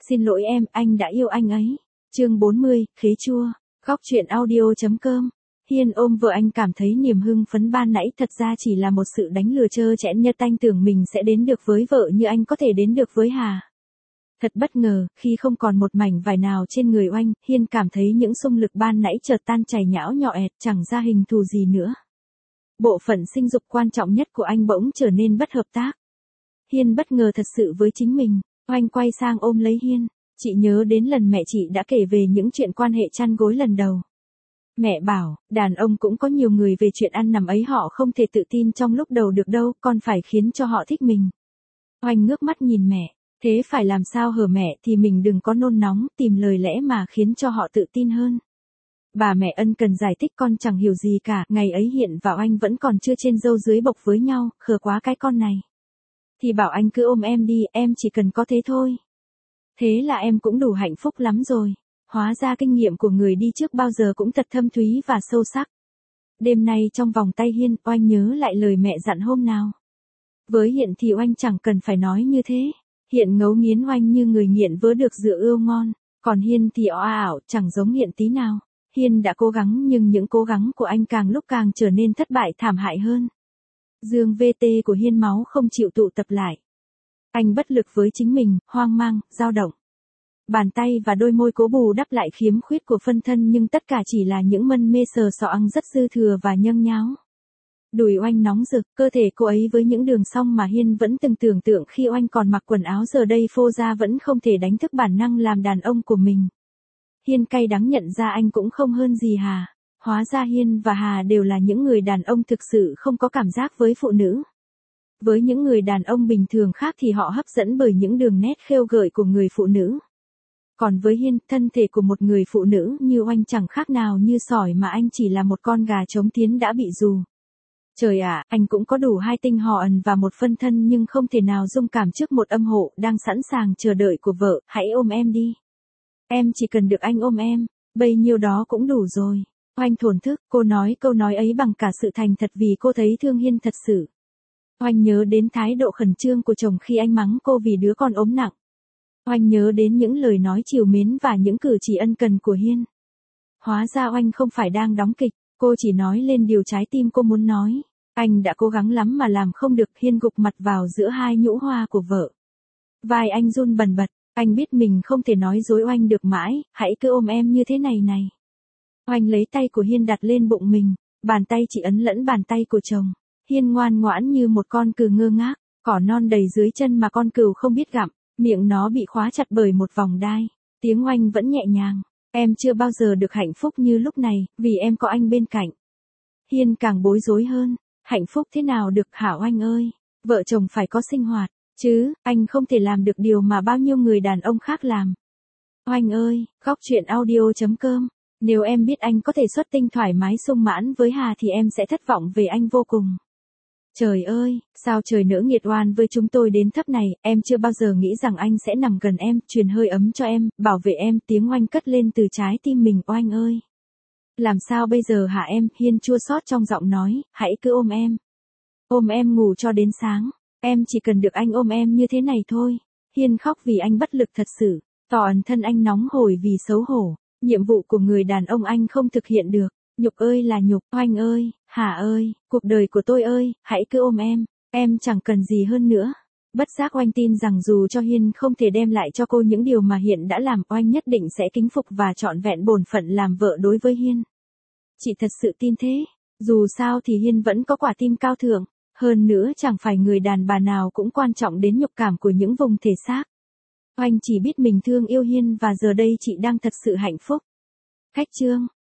xin lỗi em, anh đã yêu anh ấy. Chương 40, khế chua. Góc truyện audio.com. Hiên ôm vợ anh cảm thấy niềm hưng phấn ban nãy thật ra chỉ là một sự đánh lừa trơ trẽn nhất, anh tưởng mình sẽ đến được với vợ như anh có thể đến được với Hà. Thật bất ngờ, khi không còn một mảnh vải nào trên người oanh, Hiên cảm thấy những xung lực ban nãy chợt tan chảy nhão nhọẹt, chẳng ra hình thù gì nữa. Bộ phận sinh dục quan trọng nhất của anh bỗng trở nên bất hợp tác. Hiên bất ngờ thật sự với chính mình, oanh quay sang ôm lấy Hiên. Chị nhớ đến lần mẹ chị đã kể về những chuyện quan hệ chăn gối lần đầu. Mẹ bảo, đàn ông cũng có nhiều người về chuyện ăn nằm ấy, họ không thể tự tin trong lúc đầu được đâu, con phải khiến cho họ thích mình. Oanh ngước mắt nhìn mẹ, thế phải làm sao hở mẹ, thì mình đừng có nôn nóng, tìm lời lẽ mà khiến cho họ tự tin hơn. Bà mẹ ân cần giải thích, con chẳng hiểu gì cả, ngày ấy Hiện và Oanh vẫn còn chưa trên dâu dưới bộc với nhau, khờ quá cái con này. Thì bảo anh cứ ôm em đi, em chỉ cần có thế thôi. Thế là em cũng đủ hạnh phúc lắm rồi. Hóa ra kinh nghiệm của người đi trước bao giờ cũng thật thâm thúy và sâu sắc. Đêm nay trong vòng tay Hiên, Oanh nhớ lại lời mẹ dặn hôm nào. Với Hiện thì Oanh chẳng cần phải nói như thế. Hiện ngấu nghiến Oanh như người nghiện vớ được rượu ươu ngon. Còn Hiên thì ảo, chẳng giống Hiện tí nào. Hiên đã cố gắng nhưng những cố gắng của anh càng lúc càng trở nên thất bại thảm hại hơn. Dương VT của Hiên máu không chịu tụ tập lại. Anh bất lực với chính mình, hoang mang, dao động. Bàn tay và đôi môi cố bù đắp lại khiếm khuyết của phân thân, nhưng tất cả chỉ là những mân mê sờ soạng rất dư thừa và nhâng nháo. Đùi Oanh nóng rực, cơ thể cô ấy với những đường cong mà Hiên vẫn từng tưởng tượng khi Oanh còn mặc quần áo giờ đây phô ra vẫn không thể đánh thức bản năng làm đàn ông của mình. Hiên cay đắng nhận ra anh cũng không hơn gì Hà. Hóa ra Hiên và Hà đều là những người đàn ông thực sự không có cảm giác với phụ nữ. Với những người đàn ông bình thường khác thì họ hấp dẫn bởi những đường nét khêu gợi của người phụ nữ. Còn với Hiên, thân thể của một người phụ nữ như Oanh chẳng khác nào như sỏi mà anh chỉ là một con gà trống tiến đã bị rù. Trời ạ, anh cũng có đủ hai tinh hò ẩn và một phân thân nhưng không thể nào dung cảm trước một âm hộ đang sẵn sàng chờ đợi của vợ, hãy ôm em đi. Em chỉ cần được anh ôm em, bấy nhiêu đó cũng đủ rồi. Oanh thổn thức, cô nói câu nói ấy bằng cả sự thành thật vì cô thấy thương Hiên thật sự. Oanh nhớ đến thái độ khẩn trương của chồng khi anh mắng cô vì đứa con ốm nặng. Oanh nhớ đến những lời nói trìu mến và những cử chỉ ân cần của Hiên. Hóa ra Oanh không phải đang đóng kịch, cô chỉ nói lên điều trái tim cô muốn nói. Anh đã cố gắng lắm mà làm không được. Hiên gục mặt vào giữa hai nhũ hoa của vợ. Vai anh run bần bật, anh biết mình không thể nói dối Oanh được mãi, hãy cứ ôm em như thế này này. Oanh lấy tay của Hiên đặt lên bụng mình, bàn tay chỉ ấn lẫn bàn tay của chồng. Hiên ngoan ngoãn như một con cừu ngơ ngác, cỏ non đầy dưới chân mà con cừu không biết gặm, miệng nó bị khóa chặt bởi một vòng đai. Tiếng Oanh vẫn nhẹ nhàng, em chưa bao giờ được hạnh phúc như lúc này, vì em có anh bên cạnh. Hiên càng bối rối hơn, hạnh phúc thế nào được hả Oanh ơi, vợ chồng phải có sinh hoạt, chứ, anh không thể làm được điều mà bao nhiêu người đàn ông khác làm. Oanh ơi, góc truyện audio.com. Nếu em biết anh có thể xuất tinh thoải mái sung mãn với Hà thì em sẽ thất vọng về anh vô cùng. Trời ơi, sao trời nỡ nghiệt oan với chúng tôi đến thấp này, em chưa bao giờ nghĩ rằng anh sẽ nằm gần em, truyền hơi ấm cho em, bảo vệ em. Tiếng Oanh cất lên từ trái tim mình. Oanh ơi, làm sao bây giờ hả em? Hiên chua xót trong giọng nói, hãy cứ ôm em. Ôm em ngủ cho đến sáng, em chỉ cần được anh ôm em như thế này thôi. Hiên khóc vì anh bất lực thật sự, tỏ ẩn thân anh nóng hổi vì xấu hổ. Nhiệm vụ của người đàn ông anh không thực hiện được. Nhục ơi là nhục. Oanh ơi, Hà ơi, cuộc đời của tôi ơi, hãy cứ ôm em chẳng cần gì hơn nữa. Bất giác Oanh tin rằng dù cho Hiên không thể đem lại cho cô những điều mà Hiện đã làm, Oanh nhất định sẽ kính phục và trọn vẹn bổn phận làm vợ đối với Hiên. Chị thật sự tin thế. Dù sao thì Hiên vẫn có quả tim cao thượng. Hơn nữa chẳng phải người đàn bà nào cũng quan trọng đến nhục cảm của những vùng thể xác. Oanh chỉ biết mình thương yêu Hiên và giờ đây chị đang thật sự hạnh phúc. Khách chương.